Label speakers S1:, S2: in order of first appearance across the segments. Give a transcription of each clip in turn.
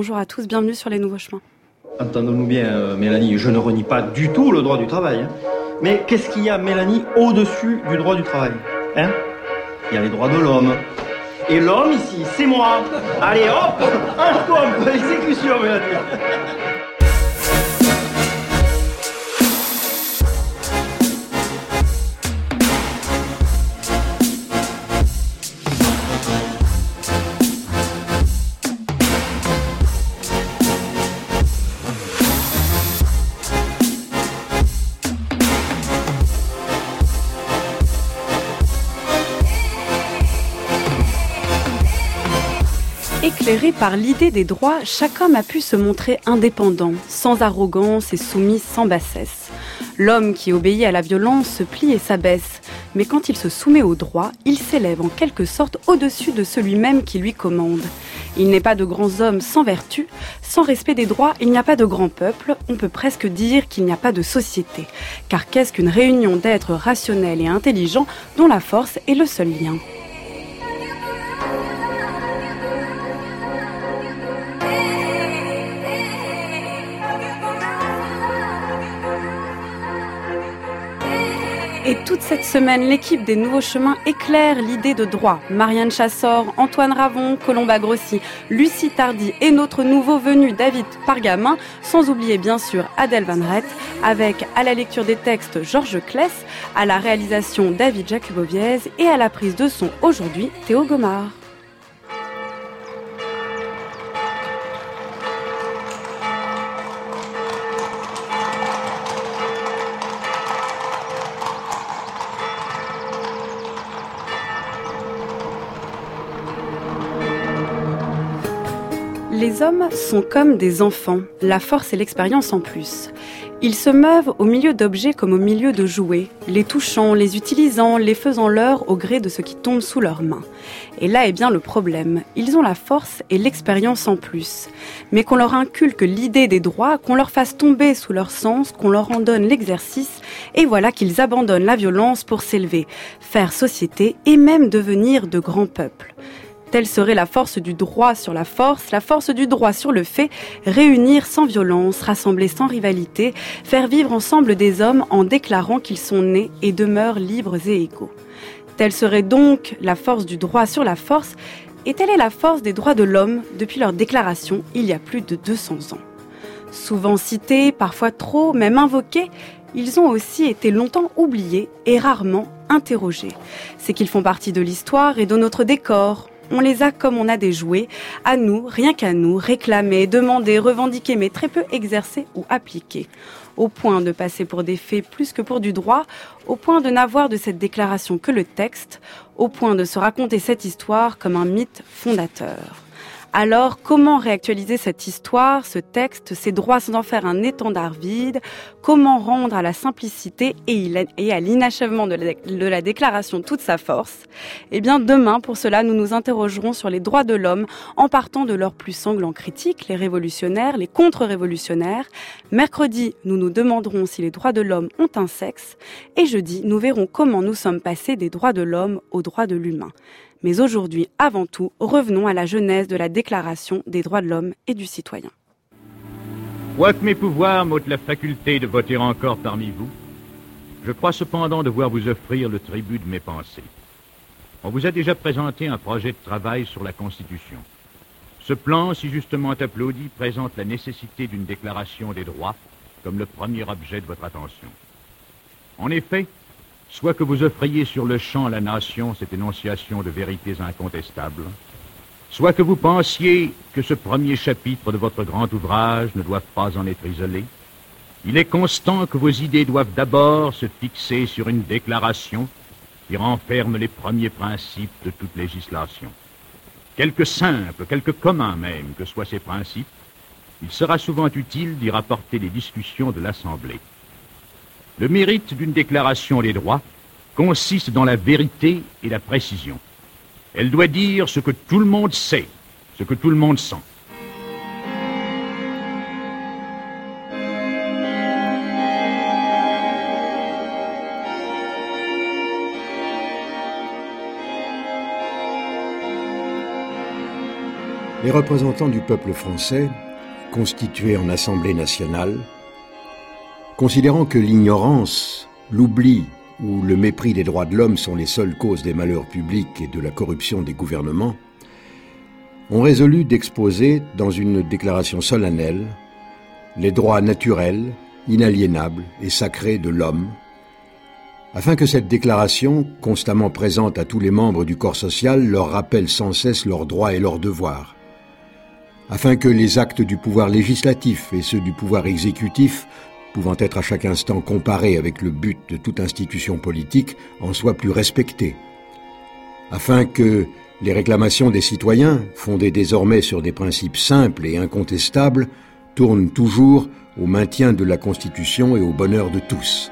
S1: bonjour à tous, bienvenue sur Les Nouveaux Chemins.
S2: Entendons-nous bien, Mélanie, je ne renie pas du tout le droit du travail. Mais qu'est-ce qu'il y a, Mélanie, au-dessus du droit du travail? Il y a les droits de l'homme. Et l'homme, ici, c'est moi. Allez, hop, un stop, exécution, Mélanie.
S1: Éclairé par l'idée des droits, chaque homme a pu se montrer indépendant, sans arrogance et soumis sans bassesse. L'homme qui obéit à la violence se plie et s'abaisse, mais quand il se soumet aux droits, il s'élève en quelque sorte au-dessus de celui-même qui lui commande. Il n'est pas de grands hommes sans vertu, sans respect des droits, il n'y a pas de grand peuple, on peut presque dire qu'il n'y a pas de société. Car qu'est-ce qu'une réunion d'êtres rationnels et intelligents dont la force est le seul lien ? Et toute cette semaine, l'équipe des Nouveaux Chemins éclaire l'idée de droit. Marianne Chassor, Antoine Ravon, Colomba Grossi, Lucie Tardy et notre nouveau venu David Pargamin, sans oublier bien sûr Adèle Van Rett, avec à la lecture des textes Georges Kless, à la réalisation David Jacuboviez et à la prise de son aujourd'hui Théo Gomard. Les hommes sont comme des enfants, la force et l'expérience en plus. Ils se meuvent au milieu d'objets comme au milieu de jouets, les touchant, les utilisant, les faisant leur au gré de ce qui tombe sous leurs mains. Et là est bien le problème, ils ont la force et l'expérience en plus. Mais qu'on leur inculque l'idée des droits, qu'on leur fasse tomber sous leur sens, qu'on leur en donne l'exercice, et voilà qu'ils abandonnent la violence pour s'élever, faire société et même devenir de grands peuples. Telle serait la force du droit sur la force du droit sur le fait, réunir sans violence, rassembler sans rivalité, faire vivre ensemble des hommes en déclarant qu'ils sont nés et demeurent libres et égaux. Telle serait donc la force du droit sur la force, et telle est la force des droits de l'homme depuis leur déclaration il y a plus de 200 ans. Souvent cités, parfois trop, même invoqués, ils ont aussi été longtemps oubliés et rarement interrogés. C'est qu'ils font partie de l'histoire et de notre décor. On les a comme on a des jouets, à nous, rien qu'à nous, réclamés, demandés, revendiqués, mais très peu exercés ou appliqués. Au point de passer pour des faits plus que pour du droit, au point de n'avoir de cette déclaration que le texte, au point de se raconter cette histoire comme un mythe fondateur. Alors, comment réactualiser cette histoire, ce texte, ces droits sans en faire un étendard vide? Comment rendre à la simplicité et à l'inachèvement de la déclaration toute sa force? Eh bien, demain, pour cela, nous nous interrogerons sur les droits de l'homme en partant de leurs plus sanglants critiques, les révolutionnaires, les contre-révolutionnaires. Mercredi, nous nous demanderons si les droits de l'homme ont un sexe. Et jeudi, nous verrons comment nous sommes passés des droits de l'homme aux droits de l'humain. Mais aujourd'hui, avant tout, revenons à la genèse de la Déclaration des droits de l'homme et du citoyen.
S3: Quoique mes pouvoirs m'ôtent la faculté de voter encore parmi vous, je crois cependant devoir vous offrir le tribut de mes pensées. On vous a déjà présenté un projet de travail sur la Constitution. Ce plan, si justement applaudi, présente la nécessité d'une déclaration des droits comme le premier objet de votre attention. En effet, soit que vous offriez sur le champ à la nation cette énonciation de vérités incontestables, soit que vous pensiez que ce premier chapitre de votre grand ouvrage ne doive pas en être isolé, il est constant que vos idées doivent d'abord se fixer sur une déclaration qui renferme les premiers principes de toute législation. Quelque simples, quelque communs même que soient ces principes, il sera souvent utile d'y rapporter les discussions de l'Assemblée. Le mérite d'une déclaration des droits consiste dans la vérité et la précision. Elle doit dire ce que tout le monde sait, ce que tout le monde sent.
S4: Les représentants du peuple français, constitués en Assemblée nationale, considérant que l'ignorance, l'oubli ou le mépris des droits de l'homme sont les seules causes des malheurs publics et de la corruption des gouvernements, ont résolu d'exposer dans une déclaration solennelle les droits naturels, inaliénables et sacrés de l'homme, afin que cette déclaration, constamment présente à tous les membres du corps social, leur rappelle sans cesse leurs droits et leurs devoirs, afin que les actes du pouvoir législatif et ceux du pouvoir exécutif, pouvant être à chaque instant comparés avec le but de toute institution politique, en soient plus respectés, afin que les réclamations des citoyens, fondées désormais sur des principes simples et incontestables, tournent toujours au maintien de la Constitution et au bonheur de tous.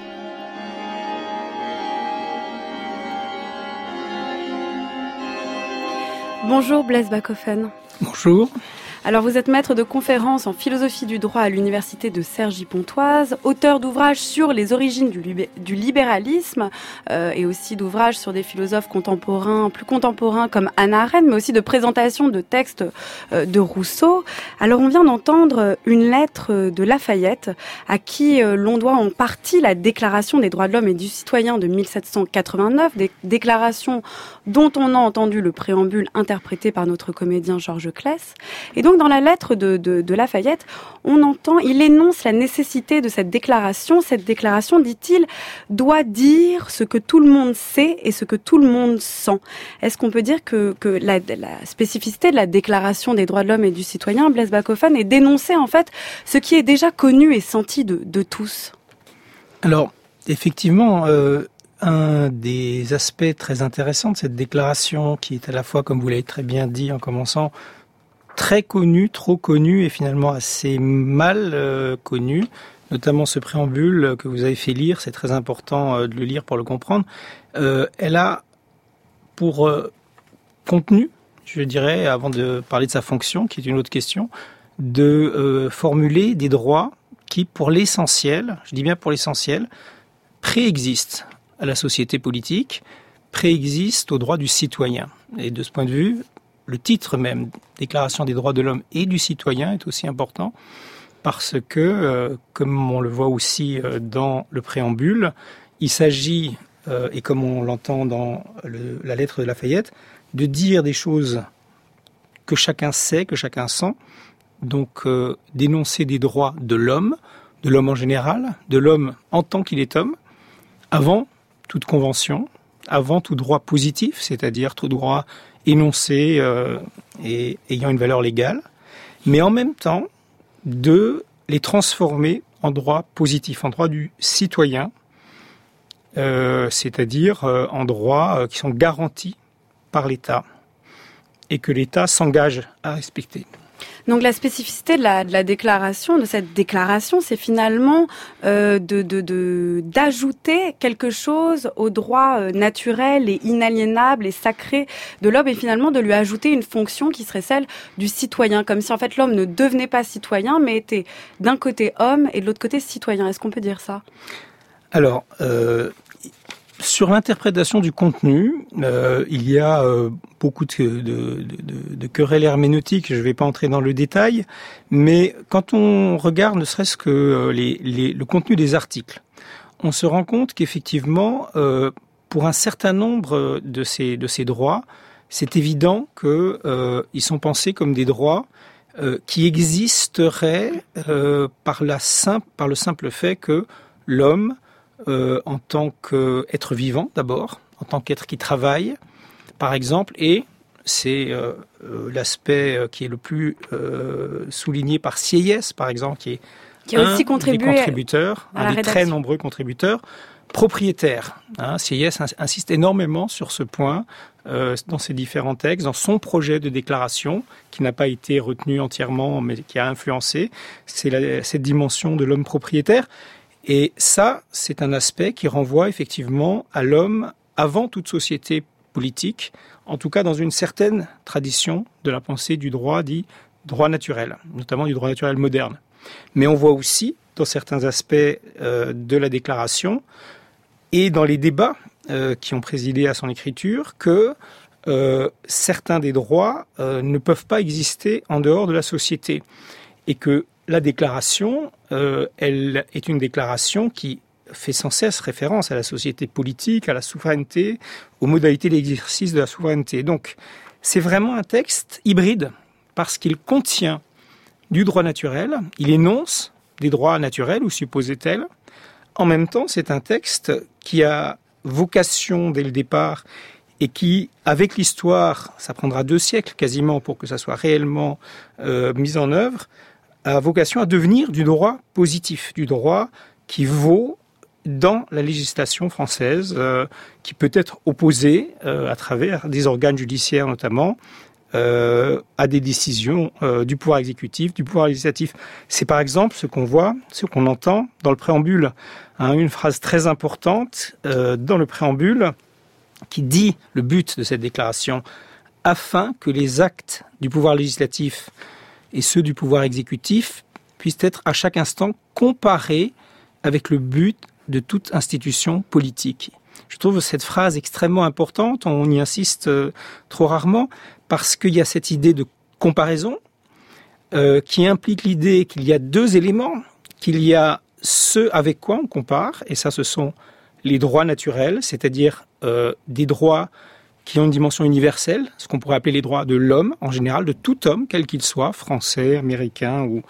S1: Bonjour Blaise Backofen.
S5: Bonjour.
S1: Alors vous êtes maître de conférences en philosophie du droit à l'université de Cergy-Pontoise, auteur d'ouvrages sur les origines du libéralisme et aussi d'ouvrages sur des philosophes plus contemporains comme Hannah Arendt, mais aussi de présentations de textes de Rousseau. Alors on vient d'entendre une lettre de Lafayette à qui l'on doit en partie la Déclaration des droits de l'homme et du citoyen de 1789, des déclarations dont on a entendu le préambule interprété par notre comédien Georges Claes. Et donc, dans la lettre de Lafayette, il énonce la nécessité de cette déclaration. Cette déclaration, dit-il, doit dire ce que tout le monde sait et ce que tout le monde sent. Est-ce qu'on peut dire que la spécificité de la déclaration des droits de l'homme et du citoyen, Blaise Backofen, est d'énoncer, en fait, ce qui est déjà connu et senti de tous?
S5: Alors, effectivement, un des aspects très intéressants de cette déclaration, qui est à la fois, comme vous l'avez très bien dit en commençant, très connu, trop connu et finalement assez mal connu, notamment ce préambule que vous avez fait lire, c'est très important de le lire pour le comprendre. Elle a pour contenu, je dirais, avant de parler de sa fonction, qui est une autre question, de formuler des droits qui, pour l'essentiel, je dis bien pour l'essentiel, préexistent à la société politique, préexistent aux droits du citoyen. Et de ce point de vue, le titre même, Déclaration des droits de l'homme et du citoyen, est aussi important parce que, comme on le voit aussi dans le préambule, il s'agit, et comme on l'entend dans la lettre de Lafayette, de dire des choses que chacun sait, que chacun sent, donc d'énoncer des droits de l'homme en général, de l'homme en tant qu'il est homme, avant toute convention, avant tout droit positif, c'est-à-dire tout droit énoncé et ayant une valeur légale, mais en même temps de les transformer en droit positif, en droit du citoyen, c'est-à-dire en droits qui sont garantis par l'État et que l'État s'engage à respecter.
S1: Donc la spécificité de la déclaration, de cette déclaration, c'est finalement d'ajouter quelque chose au droit naturel et inaliénable et sacré de l'homme et finalement de lui ajouter une fonction qui serait celle du citoyen, comme si en fait l'homme ne devenait pas citoyen mais était d'un côté homme et de l'autre côté citoyen. Est-ce qu'on peut dire ça ?
S5: Alors, sur l'interprétation du contenu, il y a beaucoup de querelles herméneutiques, je ne vais pas entrer dans le détail, mais quand on regarde ne serait-ce que le contenu des articles, on se rend compte qu'effectivement, pour un certain nombre de ces droits, c'est évident qu'ils sont pensés comme des droits qui existeraient par le simple fait que l'homme, en tant qu'être vivant d'abord, en tant qu'être qui travaille, par exemple, et c'est l'aspect qui est le plus souligné par Sieyès, par exemple, qui a aussi contribué des contributeurs, un des très nombreux contributeurs, propriétaire. Sieyès insiste énormément sur ce point dans ses différents textes, dans son projet de déclaration, qui n'a pas été retenu entièrement, mais qui a influencé, c'est cette dimension de l'homme propriétaire. Et ça, c'est un aspect qui renvoie effectivement à l'homme avant toute société politique, en tout cas dans une certaine tradition de la pensée du droit dit droit naturel, notamment du droit naturel moderne. Mais on voit aussi, dans certains aspects de la déclaration et dans les débats qui ont présidé à son écriture, que certains des droits ne peuvent pas exister en dehors de la société. Et que la déclaration, elle est une déclaration qui fait sans cesse référence à la société politique, à la souveraineté, aux modalités d'exercice de la souveraineté. Donc, c'est vraiment un texte hybride, parce qu'il contient du droit naturel, il énonce des droits naturels ou supposés tels. En même temps, c'est un texte qui a vocation dès le départ et qui, avec l'histoire, ça prendra 2 siècles quasiment pour que ça soit réellement mis en œuvre, a vocation à devenir du droit positif, du droit qui vaut dans la législation française, qui peut être opposé à travers des organes judiciaires notamment, à des décisions du pouvoir exécutif, du pouvoir législatif. C'est par exemple ce qu'on voit, ce qu'on entend dans le préambule. Une phrase très importante dans le préambule qui dit le but de cette déclaration, afin que les actes du pouvoir législatif et ceux du pouvoir exécutif puissent être à chaque instant comparés avec le but de toute institution politique. Je trouve cette phrase extrêmement importante, on y insiste trop rarement, parce qu'il y a cette idée de comparaison qui implique l'idée qu'il y a 2 éléments, qu'il y a ce avec quoi on compare, et ça ce sont les droits naturels, c'est-à-dire des droits qui ont une dimension universelle, ce qu'on pourrait appeler les droits de l'homme en général, de tout homme, quel qu'il soit, français, américain ou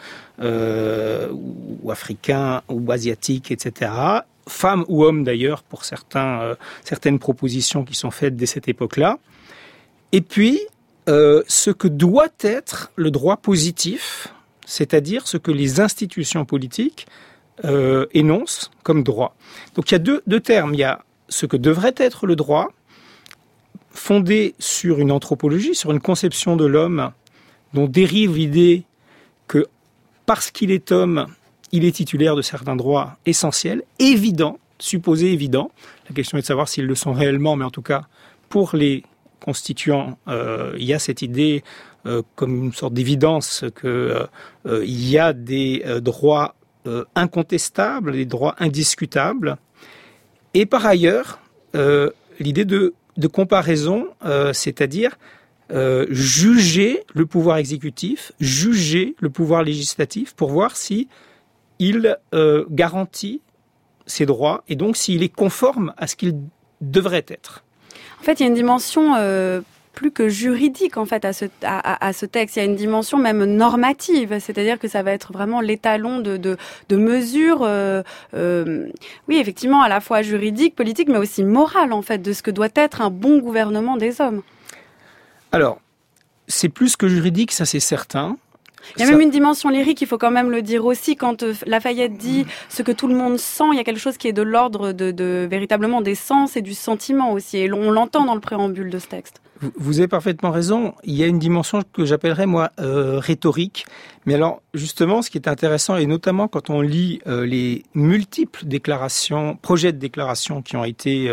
S5: africain ou asiatique, etc., femme ou homme d'ailleurs, pour certaines propositions qui sont faites dès cette époque-là. Et puis, ce que doit être le droit positif, c'est-à-dire ce que les institutions politiques énoncent comme droit. Donc il y a deux termes. Il y a ce que devrait être le droit, fondé sur une anthropologie, sur une conception de l'homme dont dérive l'idée que parce qu'il est homme, il est titulaire de certains droits essentiels, évidents, supposés évidents. La question est de savoir s'ils le sont réellement, mais en tout cas, pour les constituants, il y a cette idée comme une sorte d'évidence qu'il y a des droits incontestables, des droits indiscutables. Et par ailleurs, l'idée de comparaison, c'est-à-dire juger le pouvoir exécutif, juger le pouvoir législatif pour voir si il garantit ses droits et donc s'il est conforme à ce qu'il devrait être.
S1: En fait, il y a une dimension plus que juridique en fait à ce texte. Il y a une dimension même normative, c'est-à-dire que ça va être vraiment l'étalon de mesures, oui effectivement à la fois juridique, politique, mais aussi morale en fait de ce que doit être un bon gouvernement des hommes.
S5: Alors, c'est plus que juridique, ça c'est certain.
S1: Il y a même une dimension lyrique, il faut quand même le dire aussi, quand Lafayette dit ce que tout le monde sent, il y a quelque chose qui est de l'ordre de véritablement des sens et du sentiment aussi, et on l'entend dans le préambule de ce texte.
S5: Vous avez parfaitement raison, il y a une dimension que j'appellerais moi rhétorique, mais alors justement ce qui est intéressant, et notamment quand on lit les multiples déclarations, projets de déclaration qui ont été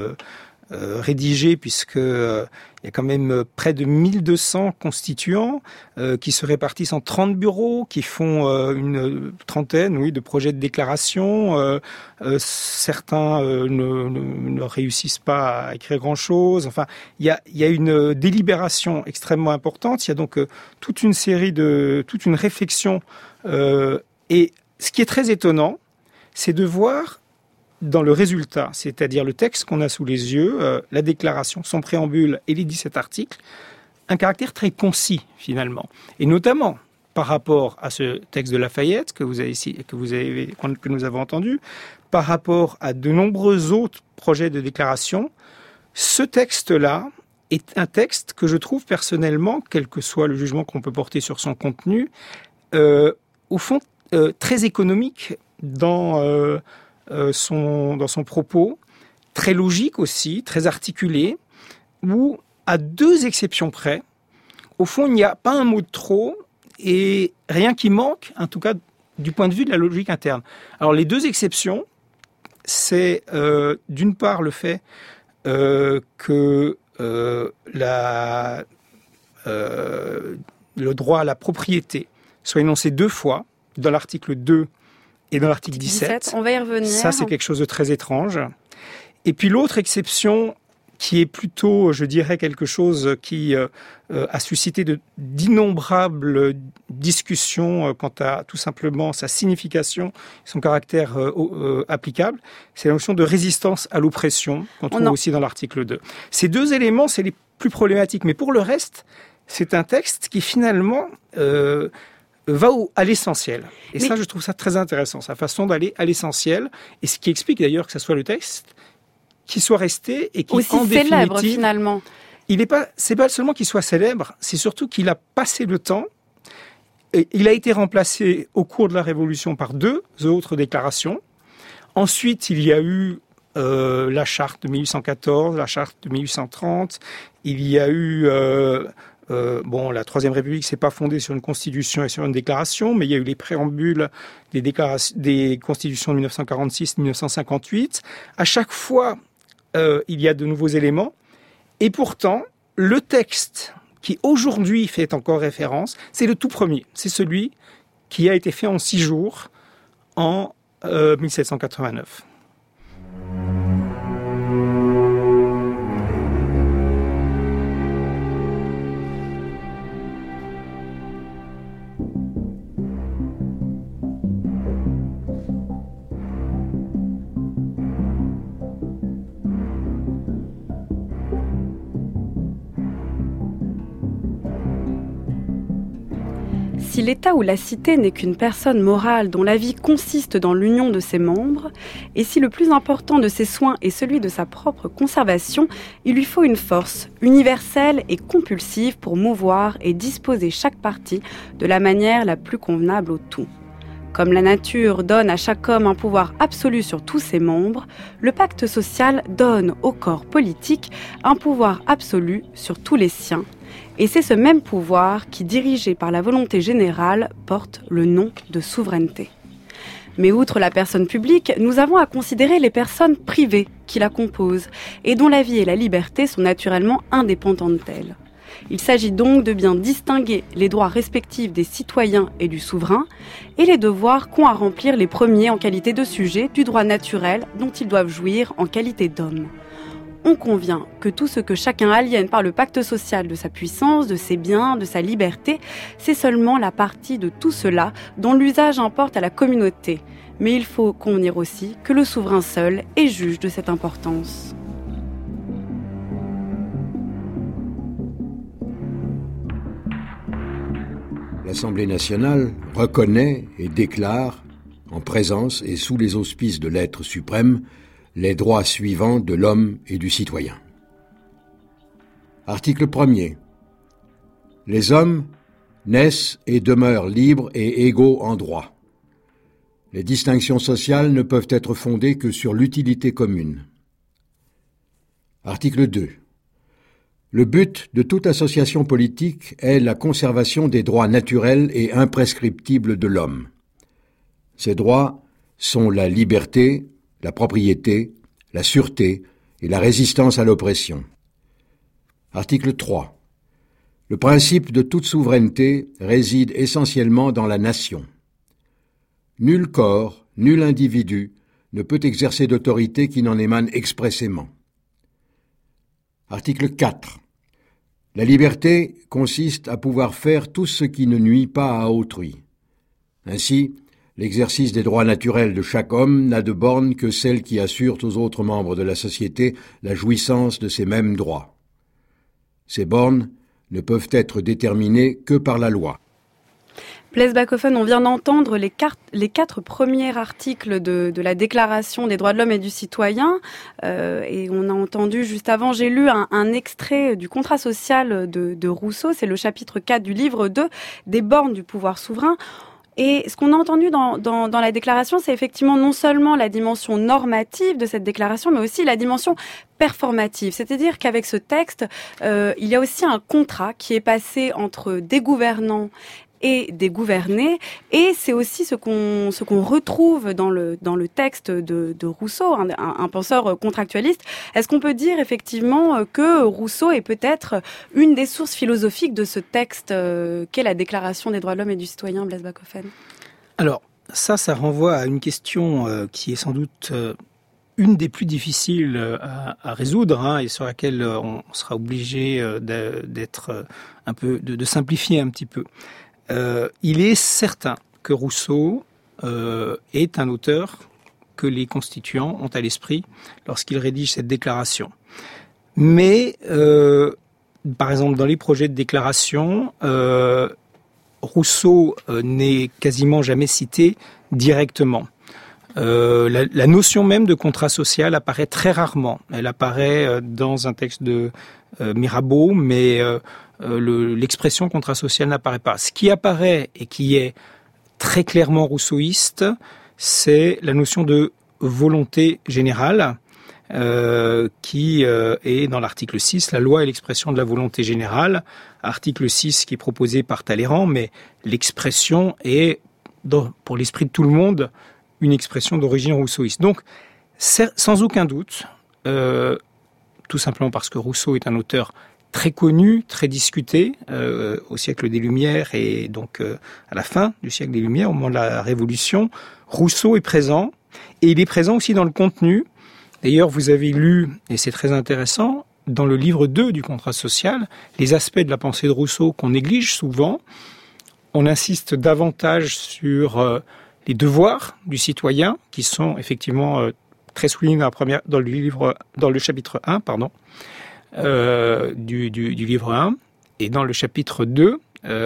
S5: rédigés, puisque il y a quand même près de 1200 constituants qui se répartissent en 30 bureaux, qui font une trentaine de projets de déclaration. Certains ne réussissent pas à écrire grand-chose. Enfin, il y a une délibération extrêmement importante. Il y a donc toute une réflexion. Et ce qui est très étonnant, c'est de voir dans le résultat, c'est-à-dire le texte qu'on a sous les yeux, la déclaration, son préambule et les 17 articles, un caractère très concis finalement. Et notamment par rapport à ce texte de Lafayette que nous avons entendu, par rapport à de nombreux autres projets de déclaration, ce texte-là est un texte que je trouve personnellement, quel que soit le jugement qu'on peut porter sur son contenu, au fond très économique dans son propos, très logique aussi, très articulé, où, à 2 exceptions près, au fond, il n'y a pas un mot de trop et rien qui manque, en tout cas du point de vue de la logique interne. Alors, les 2 exceptions, c'est d'une part le fait que le droit à la propriété soit énoncé 2 fois, dans l'article 2 et dans l'article 17,
S1: on va y revenir.
S5: Ça, c'est quelque chose de très étrange. Et puis l'autre exception qui est plutôt, je dirais, quelque chose qui a suscité d'innombrables discussions quant à tout simplement sa signification, son caractère applicable. C'est la notion de résistance à l'oppression qu'on trouve aussi dans l'article 2. Ces deux éléments, c'est les plus problématiques. Mais pour le reste, c'est un texte qui finalement va à l'essentiel. Et ça, je trouve ça très intéressant, sa façon d'aller à l'essentiel. Et ce qui explique d'ailleurs que ce soit le texte qui soit resté et qui,
S1: aussi
S5: en
S1: célèbre,
S5: définitive,
S1: finalement.
S5: C'est pas seulement qu'il soit célèbre, c'est surtout qu'il a passé le temps. Et il a été remplacé au cours de la Révolution par deux autres déclarations. Ensuite, il y a eu la charte de 1814, la charte de 1830. Il y a eu la Troisième République s'est pas fondée sur une constitution et sur une déclaration, mais il y a eu les préambules des constitutions de 1946, 1958. À chaque fois, il y a de nouveaux éléments. Et pourtant, le texte qui aujourd'hui fait encore référence, c'est le tout premier. C'est celui qui a été fait en 6 jours en 1789.
S1: Si l'État ou la cité n'est qu'une personne morale dont la vie consiste dans l'union de ses membres, et si le plus important de ses soins est celui de sa propre conservation, il lui faut une force universelle et compulsive pour mouvoir et disposer chaque partie de la manière la plus convenable au tout. Comme la nature donne à chaque homme un pouvoir absolu sur tous ses membres, le pacte social donne au corps politique un pouvoir absolu sur tous les siens. Et c'est ce même pouvoir qui, dirigé par la volonté générale, porte le nom de souveraineté. Mais outre la personne publique, nous avons à considérer les personnes privées qui la composent et dont la vie et la liberté sont naturellement indépendantes d'elles. Il s'agit donc de bien distinguer les droits respectifs des citoyens et du souverain et les devoirs qu'ont à remplir les premiers en qualité de sujets du droit naturel dont ils doivent jouir en qualité d'hommes. On convient que tout ce que chacun aliène par le pacte social de sa puissance, de ses biens, de sa liberté, c'est seulement la partie de tout cela dont l'usage importe à la communauté. Mais il faut convenir aussi que le souverain seul est juge de cette importance.
S4: L'Assemblée nationale reconnaît et déclare, en présence et sous les auspices de l'être suprême, les droits suivants de l'homme et du citoyen. Article 1er. Les hommes naissent et demeurent libres et égaux en droit. Les distinctions sociales ne peuvent être fondées que sur l'utilité commune. Article 2. Le but de toute association politique est la conservation des droits naturels et imprescriptibles de l'homme. Ces droits sont la liberté, la propriété, la sûreté et la résistance à l'oppression. Article 3. Le principe de toute souveraineté réside essentiellement dans la nation. Nul corps, nul individu ne peut exercer d'autorité qui n'en émane expressément. Article 4. La liberté consiste à pouvoir faire tout ce qui ne nuit pas à autrui. Ainsi, l'exercice des droits naturels de chaque homme n'a de borne que celle qui assure aux autres membres de la société la jouissance de ces mêmes droits. Ces bornes ne peuvent être déterminées que par la loi.
S1: Blaise Backhoffen, on vient d'entendre les 4 premiers articles de la Déclaration des droits de l'homme et du citoyen. Et on a entendu juste avant, j'ai lu un extrait du contrat social de Rousseau. C'est le chapitre 4 du livre 2, des bornes du pouvoir souverain. Et ce qu'on a entendu dans la déclaration, c'est effectivement non seulement la dimension normative de cette déclaration, mais aussi la dimension performative. C'est-à-dire qu'avec ce texte, il y a aussi un contrat qui est passé entre des gouvernants et des gouvernés, et c'est aussi ce qu'on retrouve dans le texte de Rousseau, un penseur contractualiste. Est-ce qu'on peut dire effectivement que Rousseau est peut-être une des sources philosophiques de ce texte qu'est la Déclaration des droits de l'homme et du citoyen, Blaise Backhoffen ?
S5: Alors, ça renvoie à une question qui est sans doute une des plus difficiles à résoudre, et sur laquelle on sera obligé d'être un peu, de simplifier un petit peu. Il est certain que Rousseau est un auteur que les constituants ont à l'esprit lorsqu'ils rédigent cette déclaration. Mais, par exemple, dans les projets de déclaration, Rousseau n'est quasiment jamais cité directement. La notion même de contrat social apparaît très rarement. Elle apparaît dans un texte de Mirabeau, mais l'expression contrat social n'apparaît pas. Ce qui apparaît et qui est très clairement rousseauiste, c'est la notion de volonté générale, qui est dans l'article 6, la loi est l'expression de la volonté générale, article 6 qui est proposé par Talleyrand, mais l'expression est, pour l'esprit de tout le monde, une expression d'origine rousseauiste. Donc, sans aucun doute, tout simplement parce que Rousseau est un auteur très connu, très discuté au siècle des Lumières et donc à la fin du siècle des Lumières, au moment de la Révolution, Rousseau est présent et il est présent aussi dans le contenu. D'ailleurs, vous avez lu, et c'est très intéressant, dans le livre 2 du contrat social, les aspects de la pensée de Rousseau qu'on néglige souvent. On insiste davantage sur les devoirs du citoyen, qui sont effectivement très soulignés dans le chapitre 1, du livre 1, et dans le chapitre 2,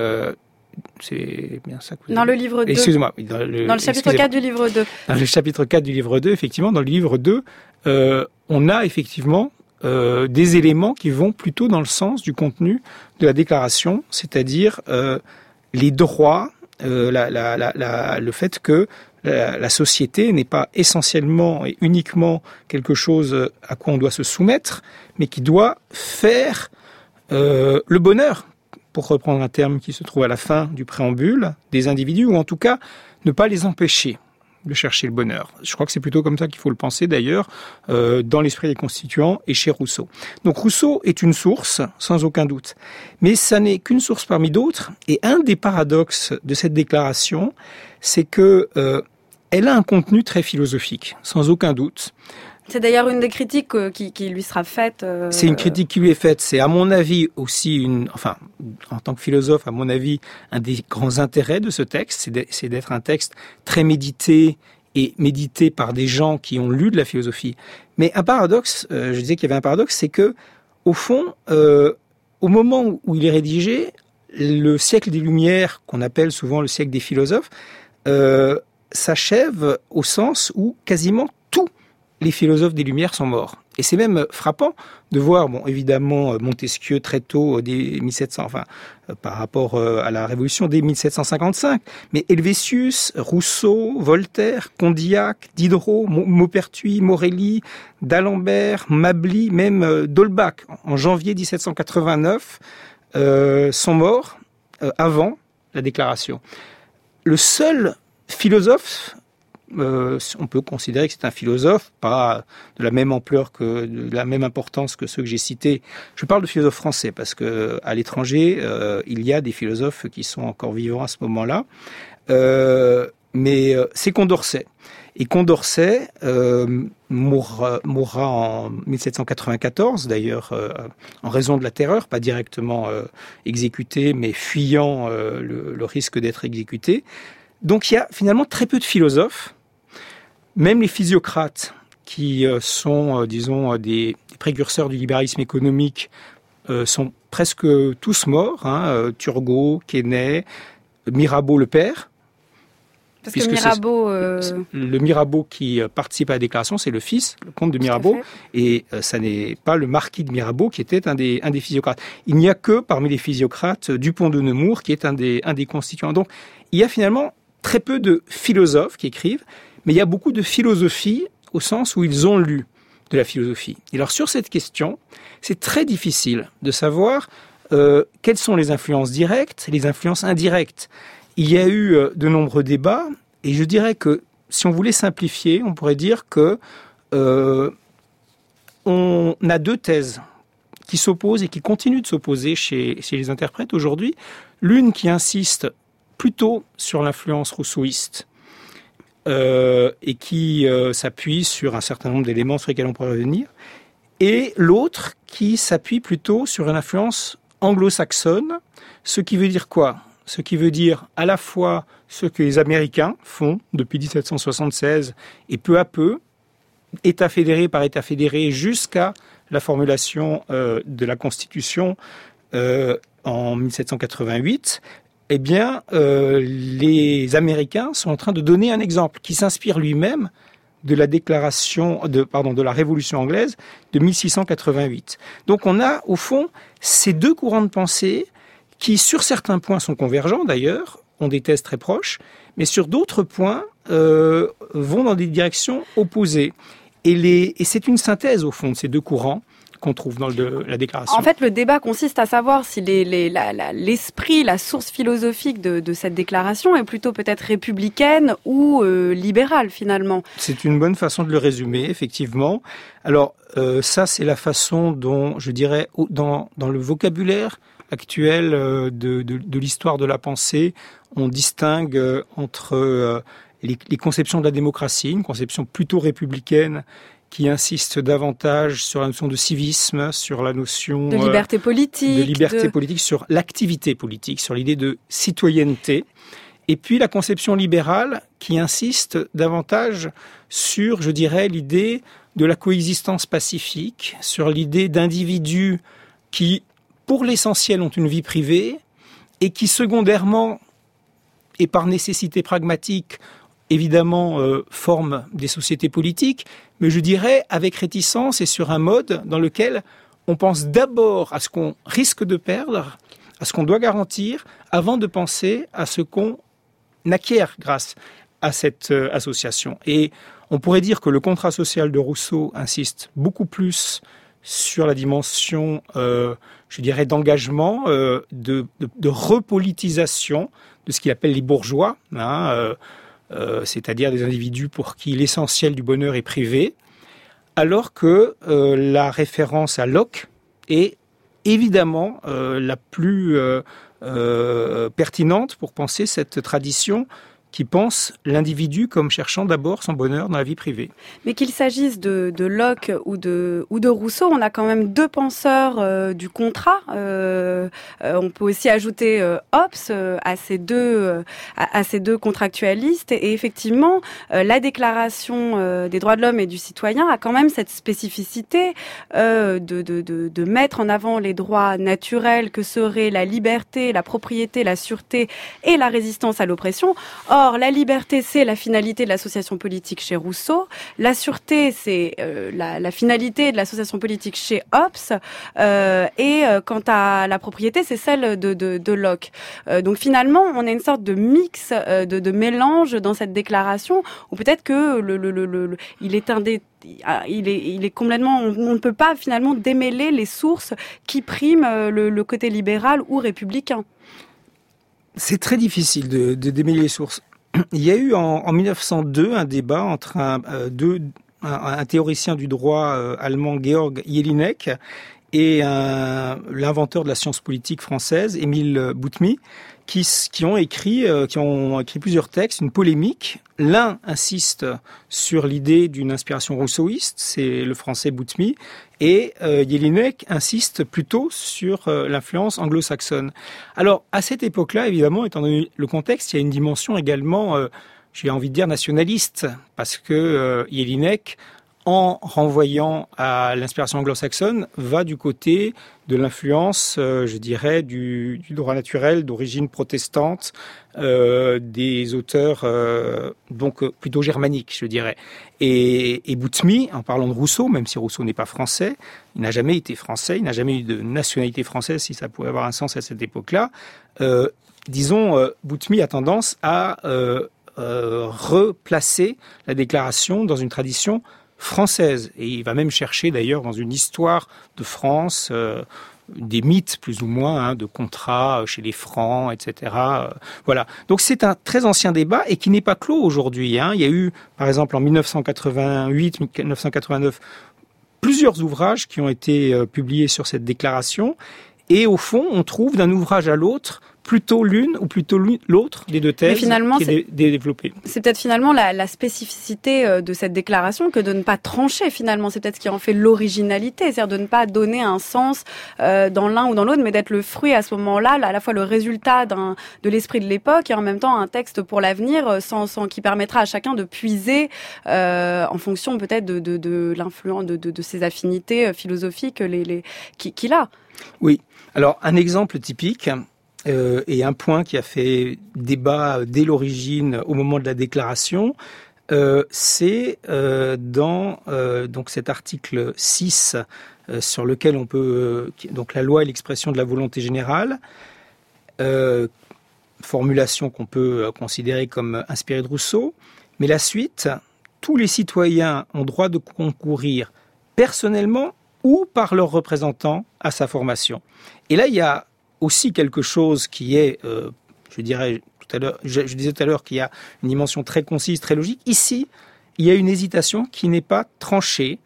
S5: c'est bien ça que vous avez...
S1: Dans le livre 2.
S5: Excusez-moi.
S1: Dans le chapitre 4 du livre 2.
S5: Dans le chapitre 4 du livre 2, effectivement, dans le livre 2, on a effectivement des éléments qui vont plutôt dans le sens du contenu de la déclaration, c'est-à-dire les droits, le fait que la société n'est pas essentiellement et uniquement quelque chose à quoi on doit se soumettre, mais qui doit faire le bonheur, pour reprendre un terme qui se trouve à la fin du préambule, des individus, ou en tout cas ne pas les empêcher de chercher le bonheur. Je crois que c'est plutôt comme ça qu'il faut le penser d'ailleurs, dans l'esprit des constituants et chez Rousseau. Donc Rousseau est une source, sans aucun doute, mais ça n'est qu'une source parmi d'autres, et un des paradoxes de cette déclaration, c'est que elle a un contenu très philosophique, sans aucun doute.
S1: C'est d'ailleurs une des critiques qui lui sera faite.
S5: C'est une critique qui lui est faite. C'est à mon avis aussi en tant que philosophe, à mon avis, un des grands intérêts de ce texte, c'est d'être un texte très médité et médité par des gens qui ont lu de la philosophie. Mais un paradoxe, je disais qu'il y avait un paradoxe, c'est que, au fond, au moment où il est rédigé, le siècle des Lumières, qu'on appelle souvent le siècle des philosophes, s'achève au sens où quasiment tous les philosophes des Lumières sont morts. Et c'est même frappant de voir, évidemment, Montesquieu très tôt, dès 1700, par rapport à la Révolution, dès 1755, mais Helvétius, Rousseau, Voltaire, Condillac, Diderot, Maupertuis, Morelli, d'Alembert, Mably, même d'Holbach, en janvier 1789, sont morts avant la déclaration. Le seul philosophe, on peut considérer que c'est un philosophe, pas de la même ampleur de la même importance que ceux que j'ai cités. Je parle de philosophes français parce que à l'étranger, il y a des philosophes qui sont encore vivants à ce moment-là. Mais c'est Condorcet. Et Condorcet mourra en 1794, d'ailleurs, en raison de la terreur, pas directement exécuté, mais fuyant le risque d'être exécuté. Donc il y a finalement très peu de philosophes, même les physiocrates qui sont, disons, des précurseurs du libéralisme économique, sont presque tous morts, Turgot, Quesnay, Mirabeau le père.
S1: Parce que Mirabeau...
S5: Le Mirabeau qui participe à la déclaration, c'est le fils, le comte de Mirabeau, et ça n'est pas le marquis de Mirabeau qui était un des physiocrates. Il n'y a que parmi les physiocrates Dupont de Nemours qui est un des constituants. Donc il y a finalement très peu de philosophes qui écrivent, mais il y a beaucoup de philosophie au sens où ils ont lu de la philosophie. Et alors sur cette question, c'est très difficile de savoir quelles sont les influences directes et les influences indirectes. Il y a eu de nombreux débats, et je dirais que si on voulait simplifier, on pourrait dire que on a deux thèses qui s'opposent et qui continuent de s'opposer chez les interprètes aujourd'hui. L'une qui insiste plutôt sur l'influence rousseauiste et qui s'appuie sur un certain nombre d'éléments sur lesquels on pourrait revenir, et l'autre qui s'appuie plutôt sur une influence anglo-saxonne, ce qui veut dire quoi ? Ce qui veut dire à la fois ce que les Américains font depuis 1776 et peu à peu, État fédéré par État fédéré, jusqu'à la formulation de la Constitution en 1788, eh bien, les Américains sont en train de donner un exemple qui s'inspire lui-même de la de la Révolution anglaise de 1688. Donc on a, au fond, ces deux courants de pensée qui, sur certains points, sont convergents d'ailleurs, ont des thèses très proches, mais sur d'autres points, vont dans des directions opposées. Et c'est une synthèse, au fond, de ces deux courants qu'on trouve dans la déclaration.
S1: En fait, le débat consiste à savoir si l'esprit, la source philosophique de cette déclaration est plutôt peut-être républicaine ou libérale, finalement.
S5: C'est une bonne façon de le résumer, effectivement. Alors, ça, c'est la façon dont, je dirais, dans le vocabulaire actuel de l'histoire de la pensée, on distingue entre les conceptions de la démocratie, une conception plutôt républicaine qui insiste davantage sur la notion de civisme, sur la notion
S1: de liberté politique,
S5: sur l'activité politique, sur l'idée de citoyenneté. Et puis la conception libérale qui insiste davantage sur, je dirais, l'idée de la coexistence pacifique, sur l'idée d'individus qui, pour l'essentiel, ont une vie privée et qui, secondairement, et par nécessité pragmatique, évidemment, forment des sociétés politiques, mais je dirais avec réticence et sur un mode dans lequel on pense d'abord à ce qu'on risque de perdre, à ce qu'on doit garantir, avant de penser à ce qu'on acquiert grâce à cette association. Et on pourrait dire que le contrat social de Rousseau insiste beaucoup plus sur la dimension, je dirais, d'engagement, de repolitisation de ce qu'il appelle les bourgeois, c'est-à-dire des individus pour qui l'essentiel du bonheur est privé, alors que la référence à Locke est évidemment la plus pertinente pour penser cette tradition qui pense l'individu comme cherchant d'abord son bonheur dans la vie privée.
S1: Mais qu'il s'agisse de Locke ou de Rousseau, on a quand même deux penseurs du contrat. On peut aussi ajouter Hobbes à ces deux contractualistes. Et effectivement, la Déclaration des droits de l'homme et du citoyen a quand même cette spécificité de mettre en avant les droits naturels que seraient la liberté, la propriété, la sûreté et la résistance à l'oppression. Or, la liberté, c'est la finalité de l'association politique chez Rousseau. La sûreté, c'est la finalité de l'association politique chez Hobbes. Quant à la propriété, c'est celle de Locke. Donc finalement, on a une sorte de mix, de mélange dans cette déclaration, où peut-être que il est complètement, on ne peut pas finalement démêler les sources qui priment le côté libéral ou républicain.
S5: C'est très difficile de démêler les sources. Il y a eu en 1902 un débat entre un théoricien du droit allemand, Georg Jelinek, et l'inventeur de la science politique française, Émile Boutmy, qui ont écrit plusieurs textes, une polémique. L'un insiste sur l'idée d'une inspiration rousseauiste, c'est le français Boutmy, et Jelinek insiste plutôt sur l'influence anglo-saxonne. Alors, à cette époque-là, évidemment, étant donné le contexte, il y a une dimension également, j'ai envie de dire, nationaliste, parce que Jelinek, en renvoyant à l'inspiration anglo-saxonne, va du côté de l'influence, je dirais, du droit naturel d'origine protestante, des auteurs donc plutôt germaniques, je dirais. Et Boutmy, en parlant de Rousseau, même si Rousseau n'est pas français, il n'a jamais été français, il n'a jamais eu de nationalité française, si ça pouvait avoir un sens à cette époque-là. Boutmy a tendance à replacer la déclaration dans une tradition française. Et il va même chercher d'ailleurs dans une histoire de France des mythes plus ou moins de contrats chez les Francs, etc. Voilà. Donc c'est un très ancien débat et qui n'est pas clos aujourd'hui. Il y a eu, par exemple, en 1988-1989, plusieurs ouvrages qui ont été publiés sur cette déclaration. Et au fond, on trouve d'un ouvrage à l'autre plutôt l'une ou plutôt l'autre des deux thèses qui est développée.
S1: C'est peut-être finalement la spécificité de cette déclaration que de ne pas trancher finalement. C'est peut-être ce qui en fait l'originalité, c'est-à-dire de ne pas donner un sens dans l'un ou dans l'autre, mais d'être le fruit à ce moment-là, à la fois le résultat de l'esprit de l'époque et en même temps un texte pour l'avenir qui permettra à chacun de puiser en fonction peut-être de l'influence, de ses affinités philosophiques qu'il a. Oui.
S5: Alors un exemple typique et un point qui a fait débat dès l'origine au moment de la déclaration, c'est dans donc cet article 6 sur lequel on peut donc la loi est l'expression de la volonté générale, formulation qu'on peut considérer comme inspirée de Rousseau, mais la suite, tous les citoyens ont droit de concourir personnellement ou par leurs représentants à sa formation. Et là, il y a aussi quelque chose qui est, je disais tout à l'heure qu'il y a une dimension très concise, très logique. Ici, il y a une hésitation qui n'est pas tranchée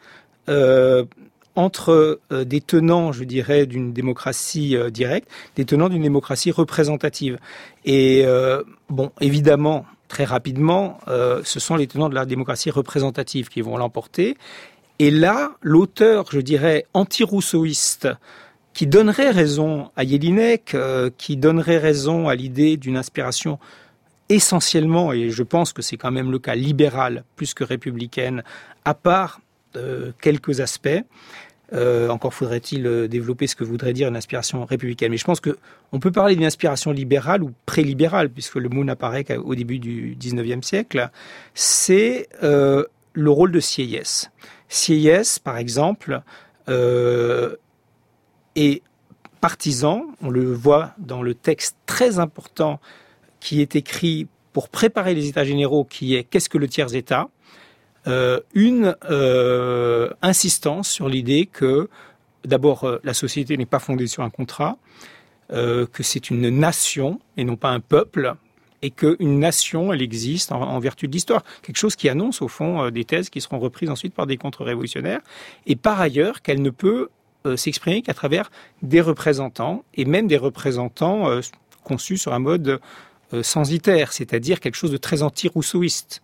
S5: entre des tenants, je dirais, d'une démocratie directe, des tenants d'une démocratie représentative. Et évidemment, très rapidement, ce sont les tenants de la démocratie représentative qui vont l'emporter. Et là, l'auteur, je dirais, anti-rousseauiste, qui donnerait raison à Jelinek, qui donnerait raison à l'idée d'une inspiration essentiellement, et je pense que c'est quand même le cas, libérale plus que républicaine, à part quelques aspects. Encore faudrait-il développer ce que voudrait dire une inspiration républicaine. Mais je pense qu'on peut parler d'une inspiration libérale ou pré-libérale, puisque le mot n'apparaît qu'au début du XIXe siècle. C'est le rôle de Sieyès. Sieyès, par exemple, est partisan, on le voit dans le texte très important qui est écrit pour préparer les États généraux, qui est « Qu'est-ce que le tiers-État ?» une insistance sur l'idée que, d'abord, la société n'est pas fondée sur un contrat, que c'est une nation et non pas un peuple, et qu'une nation, elle existe en vertu de l'histoire. Quelque chose qui annonce, au fond, des thèses qui seront reprises ensuite par des contre-révolutionnaires, et par ailleurs, qu'elle ne peut s'exprimer qu'à travers des représentants, et même des représentants conçus sur un mode censitaire, c'est-à-dire quelque chose de très anti-rousseauiste.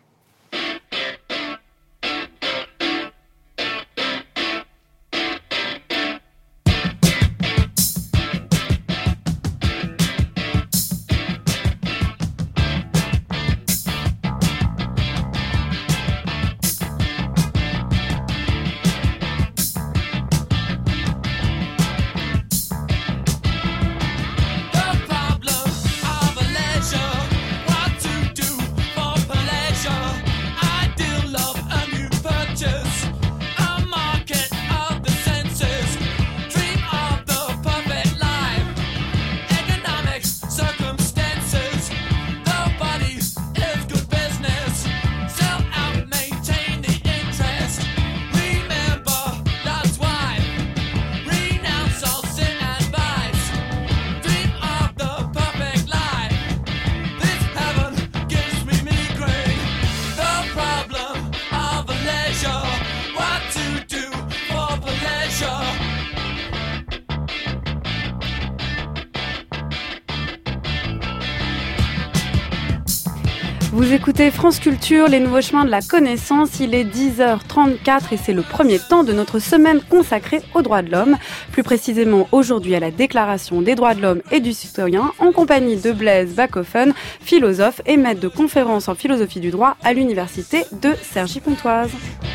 S1: Vous écoutez France Culture, les nouveaux chemins de la connaissance. Il est 10h34 et c'est le premier temps de notre semaine consacrée aux droits de l'homme. Plus précisément aujourd'hui à la Déclaration des droits de l'homme et du citoyen, en compagnie de Blaise Backofen, philosophe et maître de conférences en philosophie du droit à l'université de Cergy-Pontoise.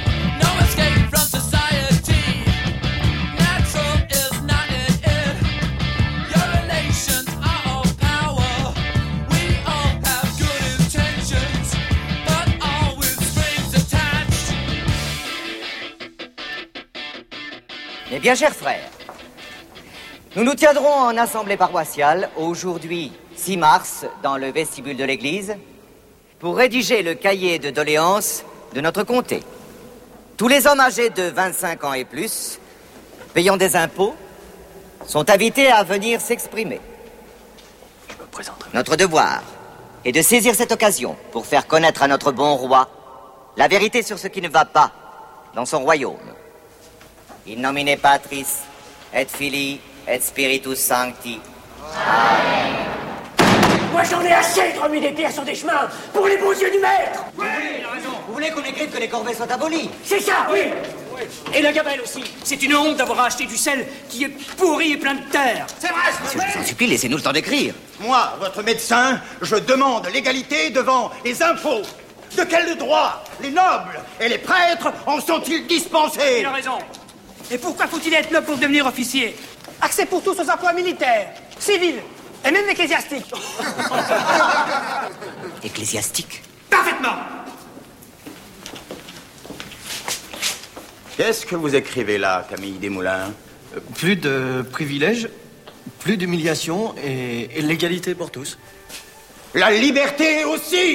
S6: Eh bien, chers frères, nous nous tiendrons en assemblée paroissiale, aujourd'hui 6 mars, dans le vestibule de l'église, pour rédiger le cahier de doléances de notre comté. Tous les hommes âgés de 25 ans et plus, payant des impôts, sont invités à venir s'exprimer. Notre devoir est de saisir cette occasion pour faire connaître à notre bon roi la vérité sur ce qui ne va pas dans son royaume. In nomine Patris, et Filii, et Spiritus Sancti. Amen.
S7: Moi j'en ai assez de remuer des pierres sur des chemins pour les beaux yeux du maître.
S6: Oui, il a raison. Vous voulez qu'on écrive que les corvées soient abolies?
S7: C'est ça, oui. Et la gamelle aussi. C'est une honte d'avoir acheté du sel qui est pourri et plein de terre.
S6: C'est vrai, monsieur, je vous en supplie, laissez-nous le temps d'écrire.
S8: Moi, votre médecin, je demande l'égalité devant les impôts. De quel droit les nobles et les prêtres en sont-ils dispensés?
S7: Il a raison. Et pourquoi faut-il être noble pour devenir officier? Accès pour tous aux emplois militaires, civils et même ecclésiastiques.
S6: Ecclésiastique?
S7: Parfaitement.
S8: Qu'est-ce que vous écrivez là, Camille Desmoulins?
S9: Plus de privilèges, plus d'humiliation et l'égalité pour tous.
S8: La liberté aussi!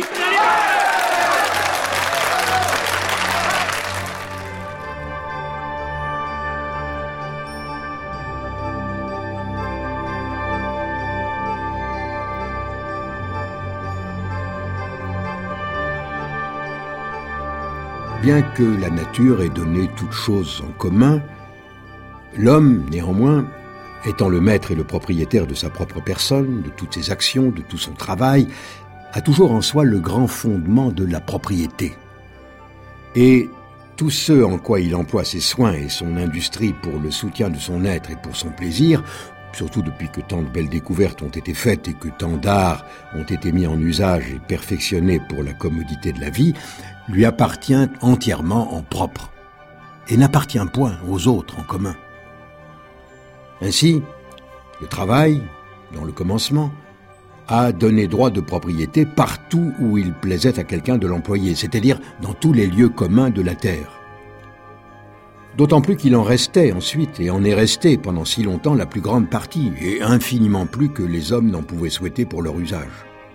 S4: Bien que la nature ait donné toutes choses en commun, l'homme, néanmoins, étant le maître et le propriétaire de sa propre personne, de toutes ses actions, de tout son travail, a toujours en soi le grand fondement de la propriété. Et tout ce en quoi il emploie ses soins et son industrie pour le soutien de son être et pour son plaisir, surtout depuis que tant de belles découvertes ont été faites et que tant d'arts ont été mis en usage et perfectionnés pour la commodité de la vie, lui appartient entièrement en propre et n'appartient point aux autres en commun. Ainsi, le travail, dans le commencement, a donné droit de propriété partout où il plaisait à quelqu'un de l'employer, c'est-à-dire dans tous les lieux communs de la terre. D'autant plus qu'il en restait ensuite, et en est resté pendant si longtemps la plus grande partie, et infiniment plus que les hommes n'en pouvaient souhaiter pour leur usage.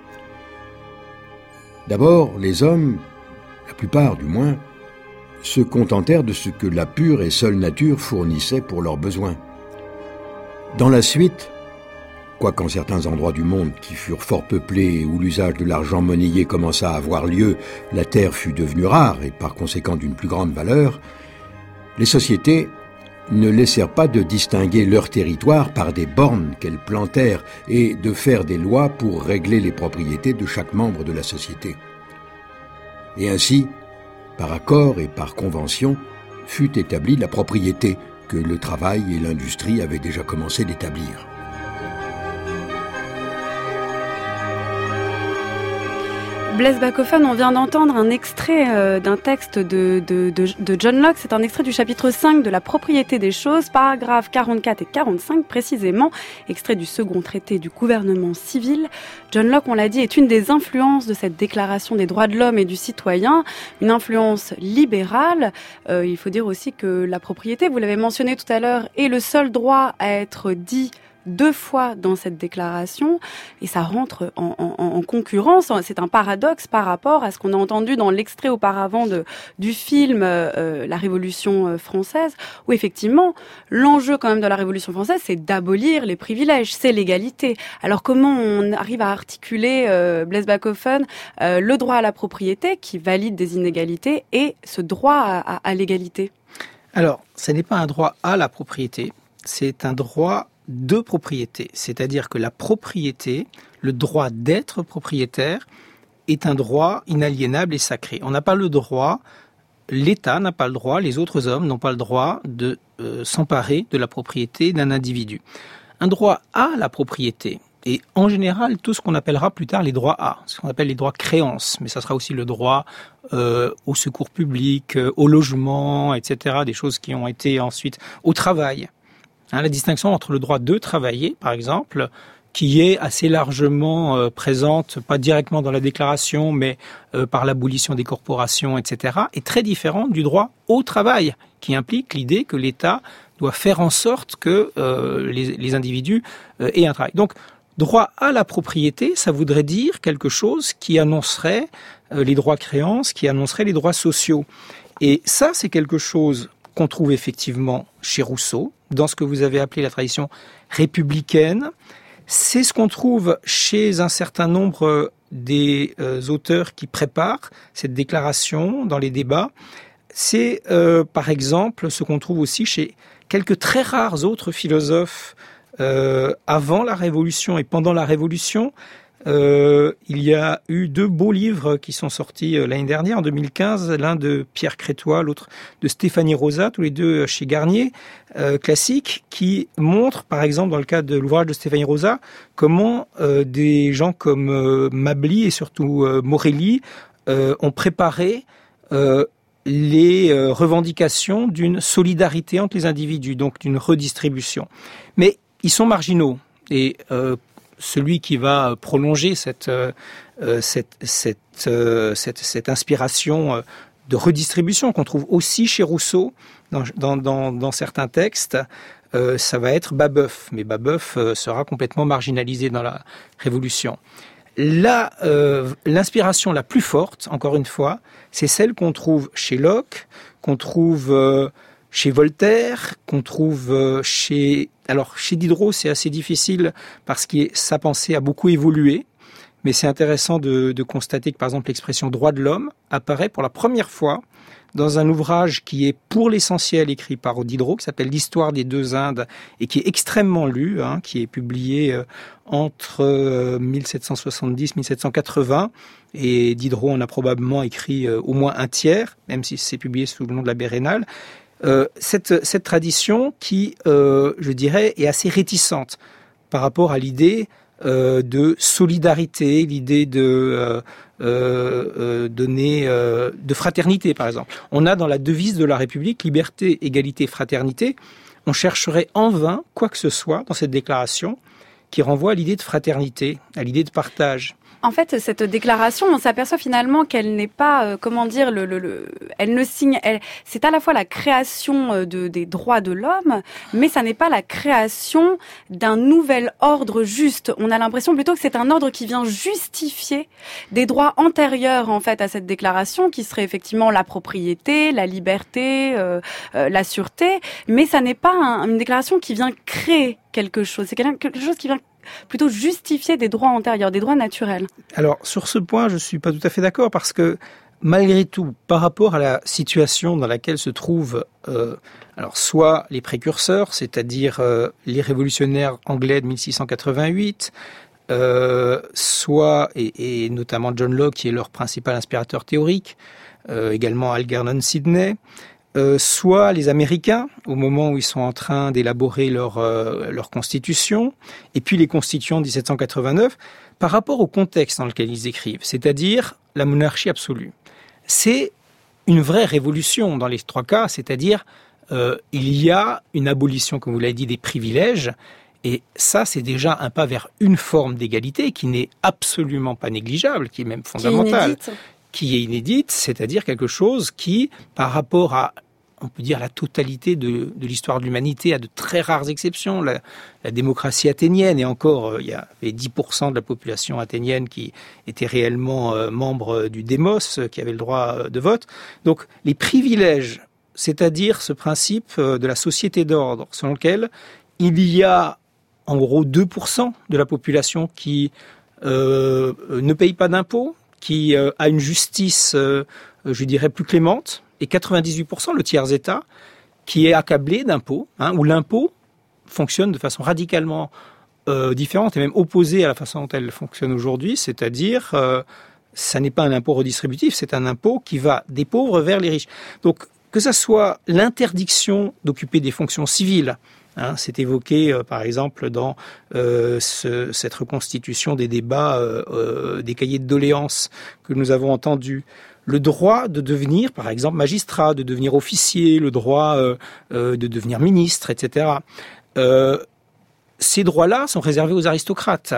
S4: D'abord, les hommes, la plupart du moins, se contentèrent de ce que la pure et seule nature fournissait pour leurs besoins. Dans la suite, quoiqu'en certains endroits du monde qui furent fort peuplés et où l'usage de l'argent monnayé commença à avoir lieu, la terre fut devenue rare et par conséquent d'une plus grande valeur, les sociétés ne laissèrent pas de distinguer leur territoire par des bornes qu'elles plantèrent et de faire des lois pour régler les propriétés de chaque membre de la société. Et ainsi, par accord et par convention, fut établie la propriété que le travail et l'industrie avaient déjà commencé d'établir.
S1: Blaise Bacofen, on vient d'entendre un extrait d'un texte de John Locke. C'est un extrait du chapitre 5 de la propriété des choses, paragraphes 44 et 45 précisément, extrait du second traité du gouvernement civil. John Locke, on l'a dit, est une des influences de cette déclaration des droits de l'homme et du citoyen, une influence libérale. Il faut dire aussi que la propriété, vous l'avez mentionné tout à l'heure, est le seul droit à être dit 2 fois dans cette déclaration, et ça rentre en concurrence. C'est un paradoxe par rapport à ce qu'on a entendu dans l'extrait auparavant du film La Révolution française, où effectivement l'enjeu quand même de la Révolution française, c'est d'abolir les privilèges, c'est l'égalité. Alors comment on arrive à articuler, Blaise Bacofen, le droit à la propriété qui valide des inégalités et ce droit à l'égalité?
S5: Alors, ce n'est pas un droit à la propriété, c'est un droit de propriété, c'est-à-dire que la propriété, le droit d'être propriétaire, est un droit inaliénable et sacré. On n'a pas le droit, l'État n'a pas le droit, les autres hommes n'ont pas le droit de s'emparer de la propriété d'un individu. Un droit à la propriété, et en général tout ce qu'on appellera plus tard les droits à, ce qu'on appelle les droits créances, mais ça sera aussi le droit au secours public, au logement, etc., des choses qui ont été ensuite au travail. La distinction entre le droit de travailler, par exemple, qui est assez largement présente, pas directement dans la déclaration, mais par l'abolition des corporations, etc., est très différente du droit au travail, qui implique l'idée que l'État doit faire en sorte que les individus aient un travail. Donc, droit à la propriété, ça voudrait dire quelque chose qui annoncerait les droits créances, qui annoncerait les droits sociaux. Et ça, c'est quelque chose qu'on trouve effectivement chez Rousseau, dans ce que vous avez appelé la tradition républicaine. C'est ce qu'on trouve chez un certain nombre des auteurs qui préparent cette déclaration dans les débats. C'est par exemple ce qu'on trouve aussi chez quelques très rares autres philosophes avant la Révolution et pendant la Révolution. Il y a eu 2 beaux livres qui sont sortis l'année dernière, en 2015, l'un de Pierre Crétois, l'autre de Stéphanie Rosa, tous les deux chez Garnier, classiques, qui montrent, par exemple, dans le cas de l'ouvrage de Stéphanie Rosa, comment des gens comme Mably et surtout Morelli ont préparé les revendications d'une solidarité entre les individus, donc d'une redistribution. Mais ils sont marginaux, et celui qui va prolonger cette inspiration de redistribution qu'on trouve aussi chez Rousseau dans certains textes, ça va être Babeuf. Mais Babeuf sera complètement marginalisé dans la Révolution. Là, l'inspiration la plus forte, encore une fois, c'est celle qu'on trouve chez Locke, qu'on trouve chez Voltaire, qu'on trouve chez... Alors, chez Diderot, c'est assez difficile parce que sa pensée a beaucoup évolué, mais c'est intéressant de constater que, par exemple, l'expression « droit de l'homme » apparaît pour la première fois dans un ouvrage qui est pour l'essentiel écrit par Diderot, qui s'appelle « L'histoire des deux Indes » et qui est extrêmement lu, qui est publié entre 1770-1780. Et Diderot en a probablement écrit au moins un tiers, même si c'est publié sous le nom de la Bérénale. Cette tradition qui, je dirais, est assez réticente par rapport à l'idée de solidarité, l'idée de fraternité, par exemple. On a dans la devise de la République, liberté, égalité, fraternité. On chercherait en vain quoi que ce soit dans cette déclaration qui renvoie à l'idée de fraternité, à l'idée de partage.
S1: En fait, cette déclaration, on s'aperçoit finalement qu'elle n'est pas, elle ne signe, c'est à la fois la création des droits de l'homme, mais ça n'est pas la création d'un nouvel ordre juste. On a l'impression plutôt que c'est un ordre qui vient justifier des droits antérieurs, en fait, à cette déclaration, qui serait effectivement la propriété, la liberté, la sûreté, mais ça n'est pas une déclaration qui vient créer quelque chose. C'est quelque chose qui vient plutôt justifier des droits antérieurs, des droits naturels.
S5: Alors, sur ce point, je ne suis pas tout à fait d'accord parce que, malgré tout, par rapport à la situation dans laquelle se trouvent soit les précurseurs, c'est-à-dire les révolutionnaires anglais de 1688, soit, et notamment John Locke, qui est leur principal inspirateur théorique, également Algernon Sidney, soit les Américains, au moment où ils sont en train d'élaborer leur constitution, et puis les constituants de 1789, par rapport au contexte dans lequel ils écrivent, c'est-à-dire la monarchie absolue. C'est une vraie révolution dans les 3 cas, c'est-à-dire il y a une abolition, comme vous l'avez dit, des privilèges, et ça, c'est déjà un pas vers une forme d'égalité qui n'est absolument pas négligeable, qui est même fondamentale. Qui est inédite, c'est-à-dire quelque chose qui, par rapport à, on peut dire, la totalité de l'histoire de l'humanité, à de très rares exceptions, la démocratie athénienne, et encore, il y avait 10% de la population athénienne qui était réellement membre du démos, qui avait le droit de vote. Donc, les privilèges, c'est-à-dire ce principe de la société d'ordre, selon lequel il y a, en gros, 2% de la population qui ne paye pas d'impôts, qui a une justice, je dirais, plus clémente, et 98%, le tiers-État, qui est accablé d'impôts, où l'impôt fonctionne de façon radicalement différente, et même opposée à la façon dont elle fonctionne aujourd'hui, c'est-à-dire, ça n'est pas un impôt redistributif, c'est un impôt qui va des pauvres vers les riches. Donc, que ça soit l'interdiction d'occuper des fonctions civiles, c'est évoqué, par exemple, dans cette reconstitution des débats des cahiers de doléances que nous avons entendus. Le droit de devenir, par exemple, magistrat, de devenir officier, le droit de devenir ministre, etc. Ces droits-là sont réservés aux aristocrates.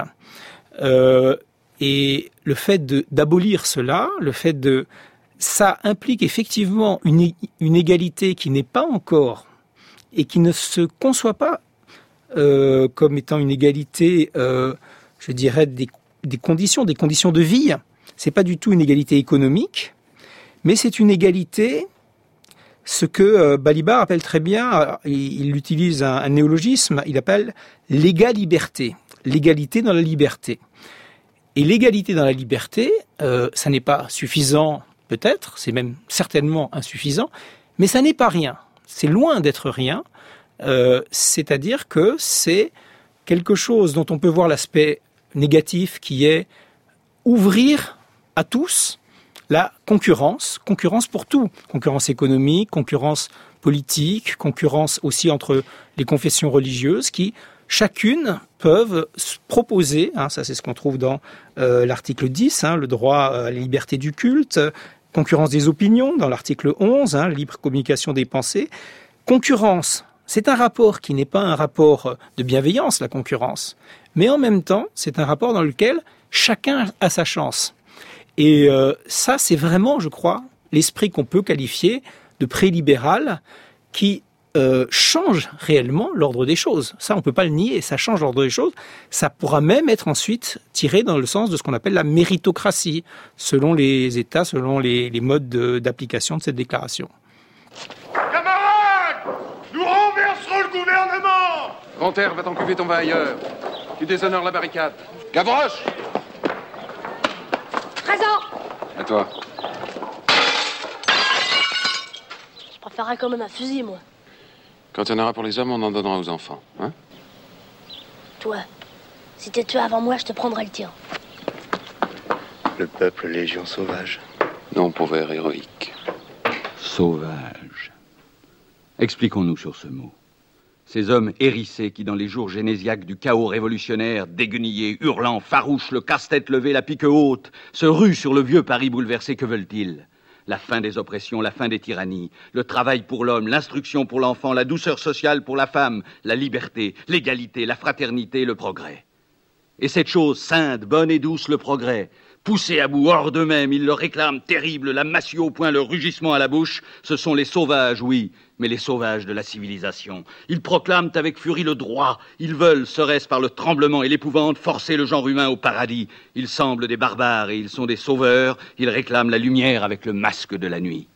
S5: Et le fait d'abolir cela, ça implique effectivement une égalité qui n'est pas encore et qui ne se conçoit pas comme étant une égalité, je dirais, des conditions de vie. C'est pas du tout une égalité économique, mais c'est une égalité, ce que Balibar appelle très bien, il utilise un néologisme, il appelle l'égalité, l'égalité dans la liberté. Et l'égalité dans la liberté, ça n'est pas suffisant, peut-être, c'est même certainement insuffisant, mais ça n'est pas rien. C'est loin d'être rien, c'est-à-dire que c'est quelque chose dont on peut voir l'aspect, négatif qui est ouvrir à tous la concurrence pour tout. Concurrence économique, concurrence politique, concurrence aussi entre les confessions religieuses qui, chacune, peuvent proposer, ça c'est ce qu'on trouve dans l'article 10, le droit à la liberté du culte, concurrence des opinions dans l'article 11, libre communication des pensées. Concurrence, c'est un rapport qui n'est pas un rapport de bienveillance, la concurrence, mais en même temps, c'est un rapport dans lequel chacun a sa chance. Et ça, c'est vraiment, je crois, l'esprit qu'on peut qualifier de pré-libéral qui change réellement l'ordre des choses. Ça, on peut pas le nier, ça change l'ordre des choses. Ça pourra même être ensuite tiré dans le sens de ce qu'on appelle la méritocratie, selon les États, selon les modes d'application de cette déclaration.
S10: Camarades, nous renverserons le gouvernement.
S11: Grantaire, va t'encuver, ton va ailleurs. Tu déshonores la barricade.
S10: Gavroche.
S12: Présent.
S11: À toi.
S12: Je préférerais quand même un fusil, moi.
S11: Quand il y en aura pour les hommes, on en donnera aux enfants, hein?
S12: Toi, si t'es tué avant moi, je te prendrai le tien.
S13: Le peuple légion sauvage.
S11: Non, pauvre héroïque.
S14: Sauvage. Expliquons-nous sur ce mot. Ces hommes hérissés qui, dans les jours génésiaques du chaos révolutionnaire, déguenillés, hurlant, farouches, le casse-tête levé, la pique haute, se ruent sur le vieux Paris bouleversé, que veulent-ils? La fin des oppressions, la fin des tyrannies, le travail pour l'homme, l'instruction pour l'enfant, la douceur sociale pour la femme, la liberté, l'égalité, la fraternité, le progrès. Et cette chose sainte, bonne et douce, le progrès, poussés à bout, hors d'eux-mêmes, ils le réclament terrible, la massue au poing, le rugissement à la bouche, ce sont les sauvages, oui, mais les sauvages de la civilisation. Ils proclament avec furie le droit, ils veulent, serait-ce par le tremblement et l'épouvante, forcer le genre humain au paradis. Ils semblent des barbares et ils sont des sauveurs, ils réclament la lumière avec le masque de la nuit.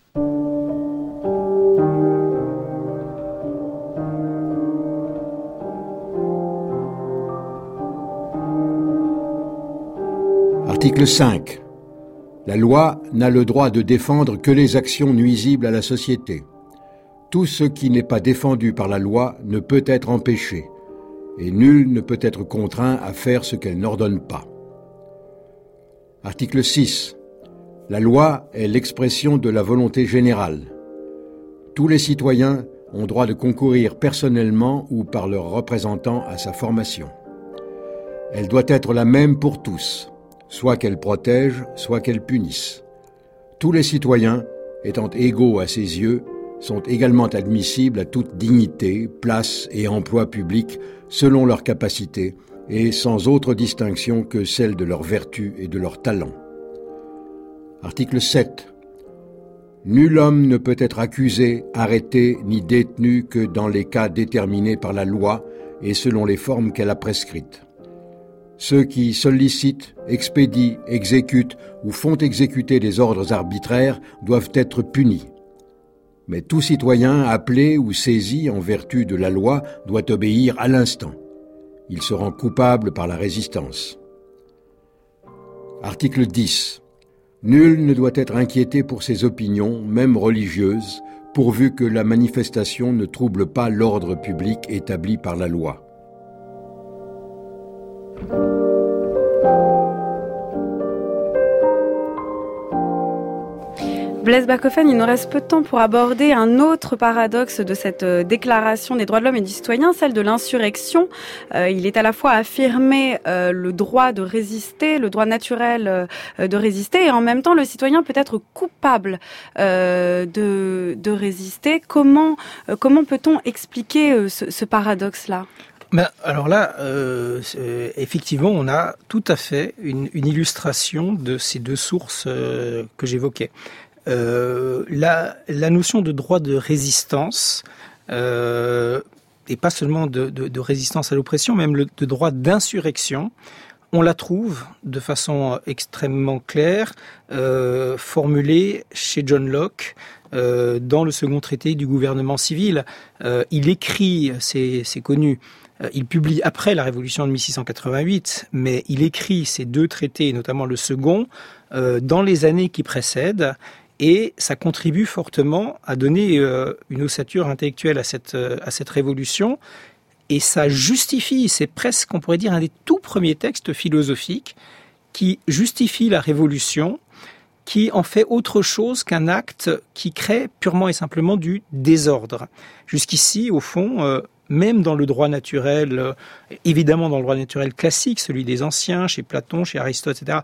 S4: Article 5. La loi n'a le droit de défendre que les actions nuisibles à la société. Tout ce qui n'est pas défendu par la loi ne peut être empêché, et nul ne peut être contraint à faire ce qu'elle n'ordonne pas. Article 6. La loi est l'expression de la volonté générale. Tous les citoyens ont droit de concourir personnellement ou par leurs représentants à sa formation. Elle doit être la même pour tous, soit qu'elle protège, soit qu'elle punisse. Tous les citoyens, étant égaux à ses yeux, sont également admissibles à toute dignité, place et emploi public selon leurs capacités et sans autre distinction que celle de leur vertu et de leur talent. Article 7. Nul homme ne peut être accusé, arrêté ni détenu que dans les cas déterminés par la loi et selon les formes qu'elle a prescrites. Ceux qui sollicitent, expédient, exécutent ou font exécuter des ordres arbitraires doivent être punis. Mais tout citoyen appelé ou saisi en vertu de la loi doit obéir à l'instant. Il se rend coupable par la résistance. Article 10. Nul ne doit être inquiété pour ses opinions, même religieuses, pourvu que la manifestation ne trouble pas l'ordre public établi par la loi.
S1: Blaise Bachofen, il nous reste peu de temps pour aborder un autre paradoxe de cette déclaration des droits de l'homme et du citoyen, celle de l'insurrection. Il est à la fois affirmé le droit de résister, le droit naturel de résister, et en même temps le citoyen peut être coupable de résister. Comment peut-on expliquer ce paradoxe-là ?
S5: Alors là, effectivement, on a tout à fait une illustration de ces deux sources que j'évoquais. La notion de droit de résistance, et pas seulement de résistance à l'oppression, même de droit d'insurrection, on la trouve de façon extrêmement claire, formulée chez John Locke, dans le second traité du gouvernement civil. Il écrit, c'est connu, il publie après la Révolution de 1688, mais il écrit ces deux traités, notamment le second, dans les années qui précèdent, et ça contribue fortement à donner une ossature intellectuelle à cette révolution. et ça justifie, c'est presque, on pourrait dire, un des tout premiers textes philosophiques qui justifie la révolution, qui en fait autre chose qu'un acte qui crée purement et simplement du désordre. Jusqu'ici, au fond, même dans le droit naturel, évidemment dans le droit naturel classique, celui des anciens, chez Platon, chez Aristote, etc.,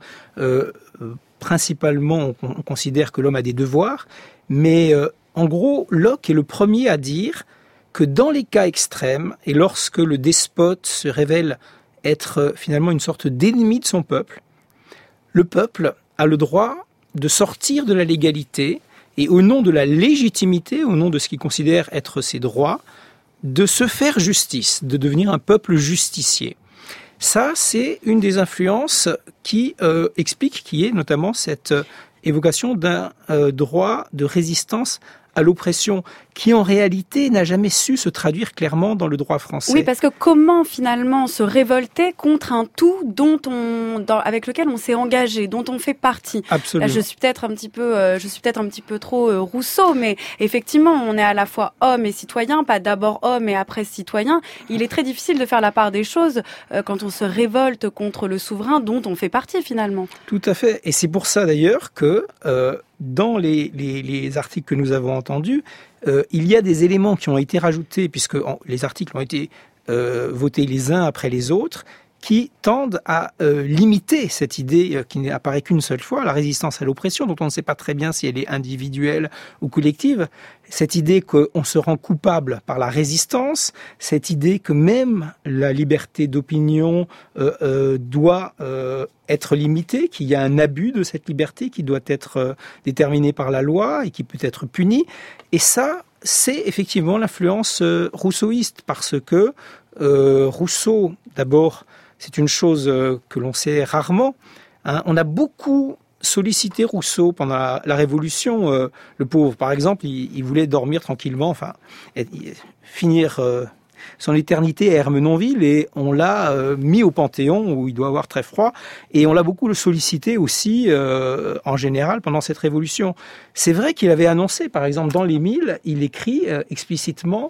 S5: principalement, on considère que l'homme a des devoirs, mais en gros, Locke est le premier à dire que dans les cas extrêmes, et lorsque le despote se révèle être finalement une sorte d'ennemi de son peuple, le peuple a le droit de sortir de la légalité et au nom de la légitimité, au nom de ce qu'il considère être ses droits, de se faire justice, de devenir un peuple justicier. Ça, c'est une des influences qui explique, qui est notamment cette évocation d'un droit de résistance à l'oppression, qui en réalité n'a jamais su se traduire clairement dans le droit français.
S1: Oui, parce que comment finalement se révolter contre un tout avec lequel on s'est engagé, dont on fait partie.
S5: Absolument.
S1: Là, je suis peut-être un petit peu trop Rousseau, mais effectivement, on est à la fois homme et citoyen, pas d'abord homme et après citoyen. Il est très difficile de faire la part des choses quand on se révolte contre le souverain dont on fait partie finalement.
S5: Tout à fait, et c'est pour ça d'ailleurs que dans les articles que nous avons entendus, il y a des éléments qui ont été rajoutés, puisque les articles ont été votés les uns après les autres, qui tendent à limiter cette idée qui n'apparaît qu'une seule fois, la résistance à l'oppression, dont on ne sait pas très bien si elle est individuelle ou collective, cette idée qu'on se rend coupable par la résistance, cette idée que même la liberté d'opinion doit être limitée, qu'il y a un abus de cette liberté qui doit être déterminé par la loi et qui peut être puni. Et ça, c'est effectivement l'influence rousseauiste, parce que Rousseau, d'abord, c'est une chose que l'on sait rarement. On a beaucoup sollicité Rousseau pendant la Révolution. Le pauvre, par exemple, il voulait dormir tranquillement, finir son éternité à Ermenonville, et on l'a mis au Panthéon où il doit avoir très froid, et on l'a beaucoup sollicité aussi en général pendant cette Révolution. C'est vrai qu'il avait annoncé, par exemple, dans l'Émile, il écrit explicitement...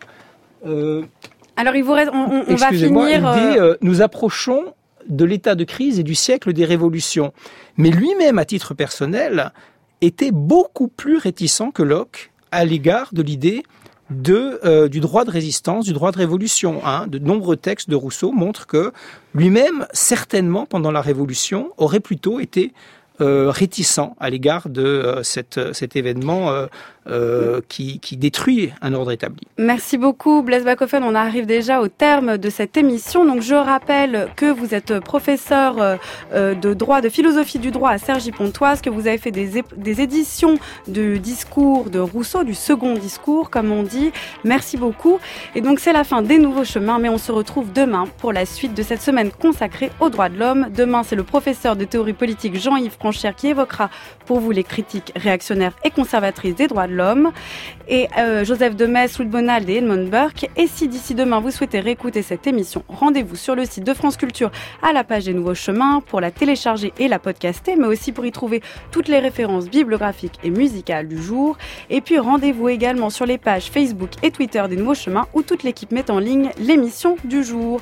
S1: Alors, il vous reste, on va finir...
S5: Il dit, nous approchons de l'état de crise et du siècle des révolutions. Mais lui-même, à titre personnel, était beaucoup plus réticent que Locke à l'égard de l'idée du droit de résistance, du droit de révolution. De nombreux textes de Rousseau montrent que lui-même, certainement, pendant la Révolution, aurait plutôt été réticent à l'égard de cet événement qui détruit un ordre établi.
S1: Merci beaucoup Blaise Bachofen, on arrive déjà au terme de cette émission. Donc je rappelle que vous êtes professeur de philosophie du droit à Cergy-Pontoise, que vous avez fait des éditions du discours de Rousseau, du second discours comme on dit. Merci beaucoup. Et donc c'est la fin des Nouveaux Chemins, mais on se retrouve demain pour la suite de cette semaine consacrée aux droits de l'homme. Demain, c'est le professeur de théorie politique Jean-Yves Franchère qui évoquera pour vous les critiques réactionnaires et conservatrices des droits de l'homme, et Joseph de Metz, Louis de Bonald et Edmond Burke. Et si d'ici demain vous souhaitez réécouter cette émission, rendez-vous sur le site de France Culture à la page des Nouveaux Chemins pour la télécharger et la podcaster, mais aussi pour y trouver toutes les références bibliographiques et musicales du jour. Et puis rendez-vous également sur les pages Facebook et Twitter des Nouveaux Chemins où toute l'équipe met en ligne l'émission du jour.